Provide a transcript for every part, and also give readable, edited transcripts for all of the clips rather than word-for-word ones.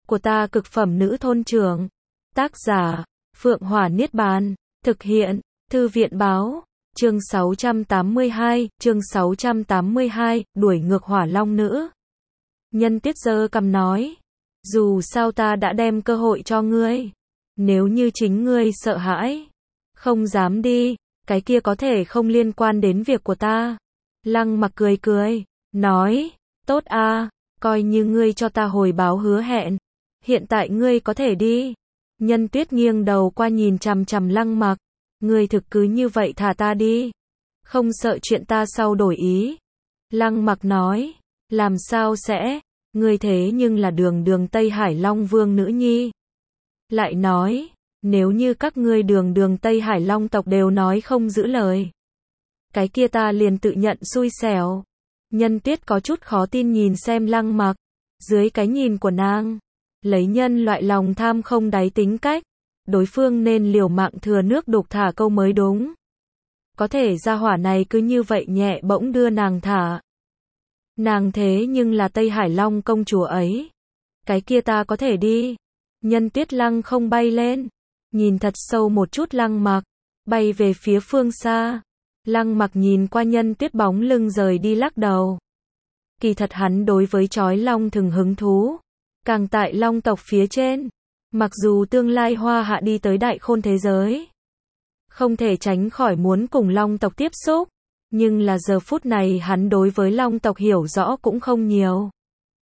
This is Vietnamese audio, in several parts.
của ta cực phẩm nữ thôn trưởng. Tác giả, Phượng Hỏa Niết Bàn. Thực hiện, Thư viện Báo. Chương 682, đuổi ngược Hỏa Long nữ. Nhân Tuyết giơ cằm nói, dù sao ta đã đem cơ hội cho ngươi. Nếu như chính ngươi sợ hãi, không dám đi, cái kia có thể không liên quan đến việc của ta. Lăng Mặc cười cười, nói, tốt a, coi như ngươi cho ta hồi báo hứa hẹn. Hiện tại ngươi có thể đi. Nhân Tuyết nghiêng đầu qua nhìn chằm chằm Lăng Mặc, ngươi thực cứ như vậy thả ta đi, không sợ chuyện ta sau đổi ý. Lăng Mặc nói, làm sao sẽ, ngươi thế nhưng là đường Tây Hải Long Vương nữ nhi. Lại nói, nếu như các ngươi đường Tây Hải Long tộc đều nói không giữ lời, cái kia ta liền tự nhận xui xẻo. Nhân Tuyết có chút khó tin nhìn xem Lăng Mặc, dưới cái nhìn của nàng, lấy nhân loại lòng tham không đáy tính cách, đối phương nên liều mạng thừa nước đục thả câu mới đúng. Có thể gia hỏa này cứ như vậy nhẹ bỗng đưa nàng thả. Nàng thế nhưng là Tây Hải Long công chúa ấy. Cái kia ta có thể đi. Nhân Tuyết lăng không bay lên, nhìn thật sâu một chút Lăng Mặc, bay về phía phương xa. Lăng Mặc nhìn qua Nhân Tuyết bóng lưng rời đi lắc đầu. Kỳ thật hắn đối với chói long thừng hứng thú, càng tại long tộc phía trên. Mặc dù tương lai Hoa Hạ đi tới đại khôn thế giới, không thể tránh khỏi muốn cùng long tộc tiếp xúc, nhưng là giờ phút này hắn đối với long tộc hiểu rõ cũng không nhiều.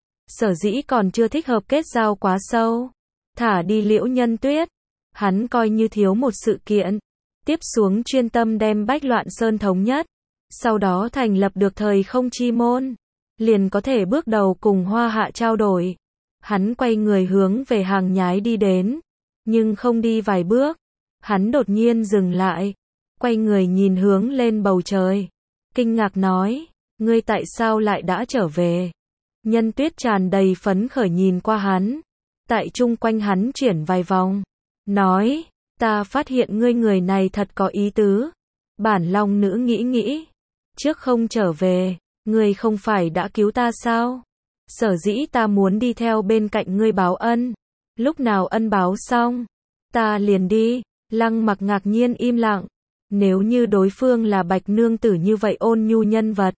Sở dĩ còn chưa thích hợp kết giao quá sâu. Thả đi Liễu Nhân Tuyết, hắn coi như thiếu một sự kiện. Tiếp xuống chuyên tâm đem Bách Loạn Sơn thống nhất, sau đó thành lập được thời không chi môn, liền có thể bước đầu cùng Hoa Hạ trao đổi. Hắn quay người hướng về hàng nhái đi đến, nhưng không đi vài bước, hắn đột nhiên dừng lại, quay người nhìn hướng lên bầu trời, kinh ngạc nói, ngươi tại sao lại đã trở về? Nhân Tuyết tràn đầy phấn khởi nhìn qua hắn, tại chung quanh hắn chuyển vài vòng, nói, ta phát hiện ngươi người này thật có ý tứ. Bản Long nữ nghĩ, trước không trở về, ngươi không phải đã cứu ta sao? Sở dĩ ta muốn đi theo bên cạnh ngươi báo ân, lúc nào ân báo xong, ta liền đi. Lăng Mặc ngạc nhiên im lặng, nếu như đối phương là Bạch nương tử như vậy ôn nhu nhân vật,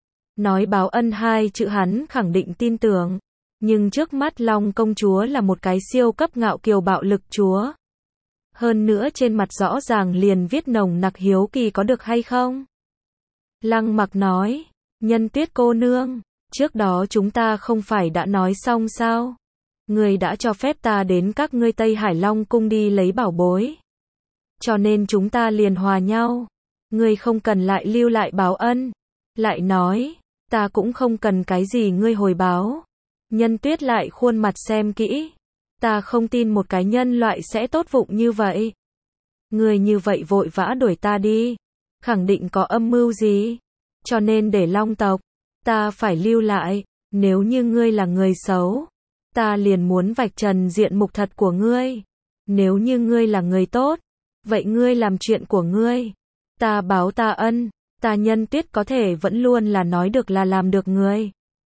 nói báo ân hai chữ hắn khẳng định tin tưởng, nhưng trước mắt Long công chúa là một cái siêu cấp ngạo kiều bạo lực chúa. Hơn nữa trên mặt rõ ràng liền viết nồng nặc hiếu kỳ có được hay không? Lăng Mặc nói, Nhân Tuyết cô nương, trước đó chúng ta không phải đã nói xong sao? Ngươi đã cho phép ta đến các ngươi Tây Hải Long cung đi lấy bảo bối, cho nên chúng ta liền hòa nhau. Ngươi không cần lại lưu lại báo ân. Lại nói, ta cũng không cần cái gì ngươi hồi báo. Nhân Tuyết lại khuôn mặt xem kỹ, ta không tin một cái nhân loại sẽ tốt vụng như vậy. Ngươi như vậy vội vã đuổi ta đi, khẳng định có âm mưu gì, cho nên để Long tộc, ta phải lưu lại. Nếu như ngươi là người xấu, ta liền muốn vạch trần diện mục thật của ngươi. Nếu như ngươi là người tốt, vậy ngươi làm chuyện của ngươi, ta báo ta ân. Ta Nhân Tuyết có thể vẫn luôn là nói được là làm được người.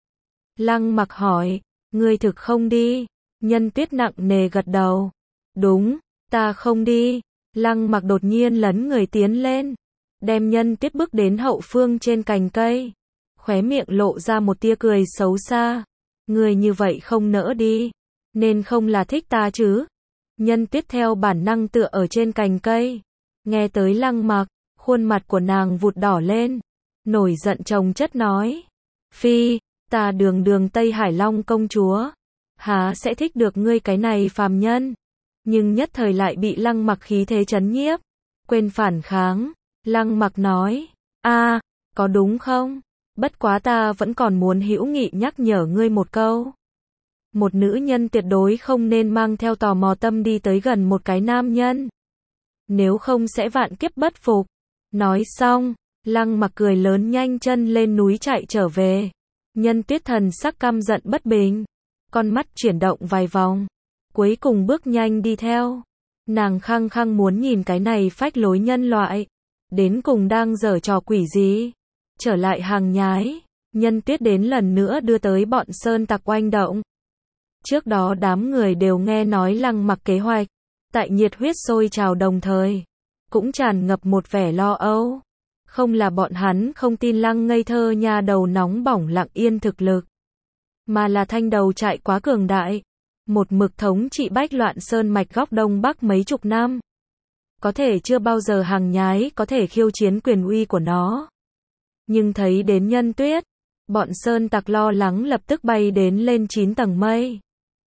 Lăng Mặc hỏi, ngươi thực không đi? Nhân Tuyết nặng nề gật đầu, đúng, ta không đi. Lăng Mặc đột nhiên lấn người tiến lên, đem Nhân Tuyết bước đến hậu phương trên cành cây, khóe miệng lộ ra một tia cười xấu xa. Ngươi như vậy không nỡ đi, nên không là thích ta chứ? Nhân Tuyết theo bản năng tựa ở trên cành cây, nghe tới Lăng Mặc, khuôn mặt của nàng vụt đỏ lên, nổi giận chồng chất nói, phi, ta đường Tây Hải Long công chúa, há sẽ thích được ngươi cái này phàm nhân? Nhưng nhất thời lại bị Lăng Mặc khí thế chấn nhiếp, quên phản kháng. Lăng Mặc nói, a, có đúng không? Bất quá ta vẫn còn muốn hữu nghị nhắc nhở ngươi một câu. Một nữ nhân tuyệt đối không nên mang theo tò mò tâm đi tới gần một cái nam nhân, nếu không sẽ vạn kiếp bất phục. Nói xong, Lăng Mặc cười lớn nhanh chân lên núi chạy trở về. Nhân Tuyết thần sắc căm giận bất bình, con mắt chuyển động vài vòng, cuối cùng bước nhanh đi theo. Nàng khăng khăng muốn nhìn cái này phách lối nhân loại, đến cùng đang giở trò quỷ gì. Trở lại hàng nhái, Nhân Tuyết đến lần nữa đưa tới bọn sơn tặc oanh động. Trước đó đám người đều nghe nói Lăng Mặc kế hoạch, tại nhiệt huyết sôi trào đồng thời, cũng tràn ngập một vẻ lo âu. Không là bọn hắn không tin Lăng ngây thơ nha đầu nóng bỏng lặng yên thực lực, mà là thanh đầu trại quá cường đại, một mực thống trị Bách Loạn Sơn mạch góc Đông Bắc mấy chục năm. Có thể chưa bao giờ hàng nhái có thể khiêu chiến quyền uy của nó. Nhưng thấy đến Nhân Tuyết, bọn sơn tặc lo lắng lập tức bay đến lên 9 tầng mây.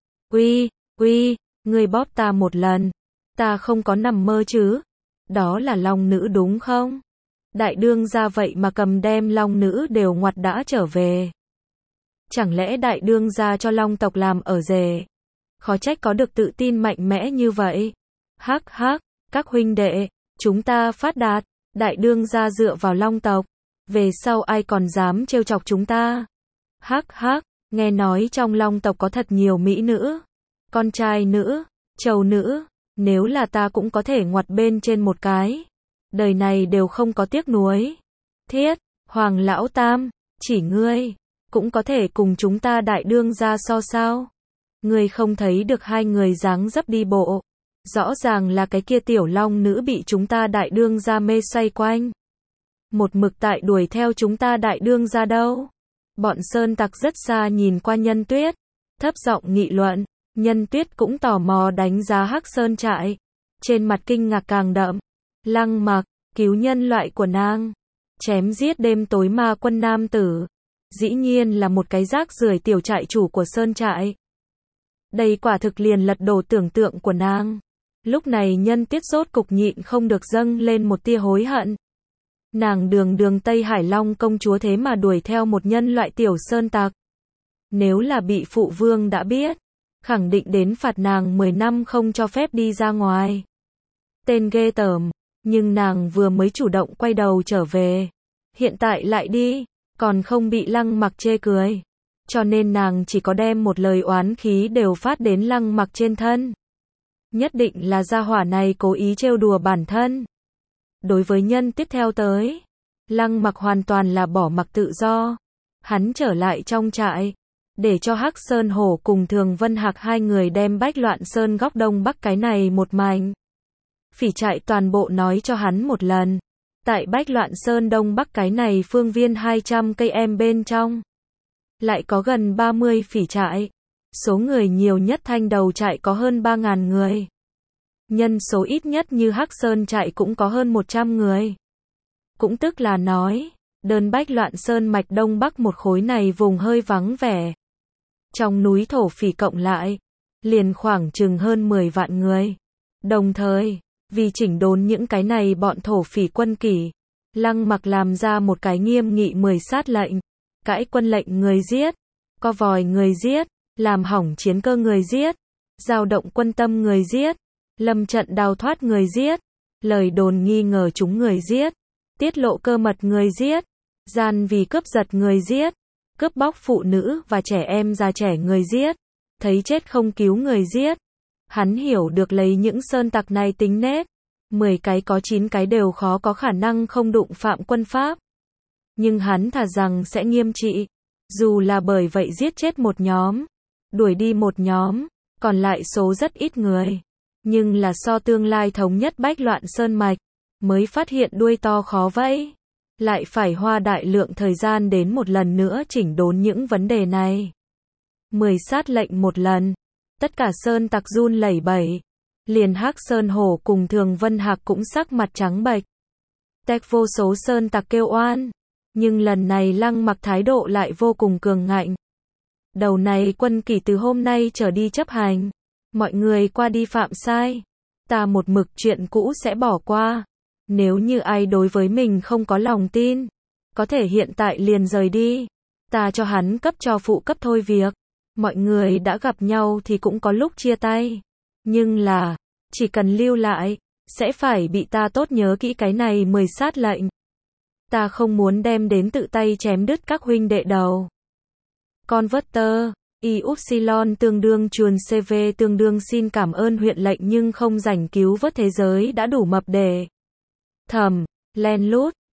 Uy, ngươi bóp ta một lần, ta không có nằm mơ chứ, đó là Long Nữ đúng không? Đại đương gia vậy mà cầm đem Long Nữ đều ngoặt đã trở về. Chẳng lẽ đại đương gia cho Long tộc làm ở rể? Khó trách có được tự tin mạnh mẽ như vậy. Hắc, các huynh đệ, chúng ta phát đạt, đại đương gia dựa vào Long tộc, về sau ai còn dám trêu chọc chúng ta. Hắc, nghe nói trong Long tộc có thật nhiều mỹ nữ, con trai nữ, trâu nữ, nếu là ta cũng có thể ngoặt bên trên một cái. Đời này đều không có tiếc nuối. Thiết, Hoàng lão tam, chỉ ngươi cũng có thể cùng chúng ta đại đương gia so sao? Ngươi không thấy được hai người dáng dấp đi bộ, rõ ràng là cái kia tiểu Long Nữ bị chúng ta đại đương gia mê xoay quanh. Một mực tại đuổi theo chúng ta đại đương gia đâu. Bọn sơn tặc rất xa nhìn qua Nhân Tuyết, thấp giọng nghị luận. Nhân Tuyết cũng tò mò đánh giá Hắc Sơn trại, trên mặt kinh ngạc càng đậm. Lăng Mặc, cứu nhân loại của nàng, chém giết đêm tối ma quân nam tử, dĩ nhiên là một cái rác rưởi tiểu trại chủ của sơn trại. Đây quả thực liền lật đổ tưởng tượng của nàng. Lúc này Nhân Tuyết rốt cục nhịn không được dâng lên một tia hối hận. Nàng đường Tây Hải Long công chúa thế mà đuổi theo một nhân loại tiểu sơn tặc. Nếu là bị phụ vương đã biết, khẳng định đến phạt nàng 10 năm không cho phép đi ra ngoài. Tên ghê tởm, nhưng nàng vừa mới chủ động quay đầu trở về, hiện tại lại đi, còn không bị Lăng Mặc chê cười. Cho nên nàng chỉ có đem một lời oán khí đều phát đến Lăng Mặc trên thân. Nhất định là gia hỏa này cố ý trêu đùa bản thân. Đối với Nhân tiếp theo tới, Lăng Mặc hoàn toàn là bỏ mặc tự do. Hắn trở lại trong trại, để cho Hắc Sơn Hổ cùng Thường Vân Hạc hai người đem Bách Loạn Sơn góc Đông Bắc cái này một mảnh phỉ trại toàn bộ nói cho hắn một lần. Tại Bách Loạn Sơn Đông Bắc cái này phương viên 200 cây em bên trong, lại có gần 30 phỉ trại. Số người nhiều nhất thanh đầu trại có hơn 3.000 người. Nhân số ít nhất như Hắc Sơn trại cũng có hơn 100 người. Cũng tức là nói, đơn Bách Loạn Sơn mạch Đông Bắc một khối này vùng hơi vắng vẻ. Trong núi thổ phỉ cộng lại, liền khoảng chừng hơn 10 vạn người. Đồng thời, vì chỉnh đốn những cái này bọn thổ phỉ quân kỷ, Lăng Mặc làm ra một cái nghiêm nghị 10 sát lệnh. Cãi quân lệnh người giết, co vòi người giết, làm hỏng chiến cơ người giết, dao động quân tâm người giết, lâm trận đào thoát người giết, lời đồn nghi ngờ chúng người giết, tiết lộ cơ mật người giết, gian vì cướp giật người giết, cướp bóc phụ nữ và trẻ em già trẻ người giết, thấy chết không cứu người giết. Hắn hiểu được lấy những sơn tặc này tính nết, 10 cái có 9 cái đều khó có khả năng không đụng phạm quân pháp. Nhưng hắn thà rằng sẽ nghiêm trị, dù là bởi vậy giết chết một nhóm, đuổi đi một nhóm, còn lại số rất ít người. Nhưng là so tương lai thống nhất Bách Loạn Sơn mạch, mới phát hiện đuôi to khó vẫy. Lại phải hoa đại lượng thời gian đến một lần nữa chỉnh đốn những vấn đề này. 10 sát lệnh một lần, tất cả sơn tặc run lẩy bẩy. Liền Hắc Sơn Hổ cùng Thường Vân Hạc cũng sắc mặt trắng bệch. Tech vô số sơn tặc kêu oan. Nhưng lần này Lăng Mặc thái độ lại vô cùng cường ngạnh. Đầu này quân kỷ từ hôm nay trở đi chấp hành. Mọi người qua đi phạm sai, ta một mực chuyện cũ sẽ bỏ qua. Nếu như ai đối với mình không có lòng tin, có thể hiện tại liền rời đi. Ta cho hắn cấp cho phụ cấp thôi việc. Mọi người đã gặp nhau thì cũng có lúc chia tay. Nhưng là, chỉ cần lưu lại, sẽ phải bị ta tốt nhớ kỹ cái này 10 sát lệnh. Ta không muốn đem đến tự tay chém đứt các huynh đệ đầu. Converter, Y-Upsilon tương đương chuồn CV tương đương xin cảm ơn huyện lệnh nhưng không rảnh cứu vớt thế giới đã đủ mập để. Thầm, len lút,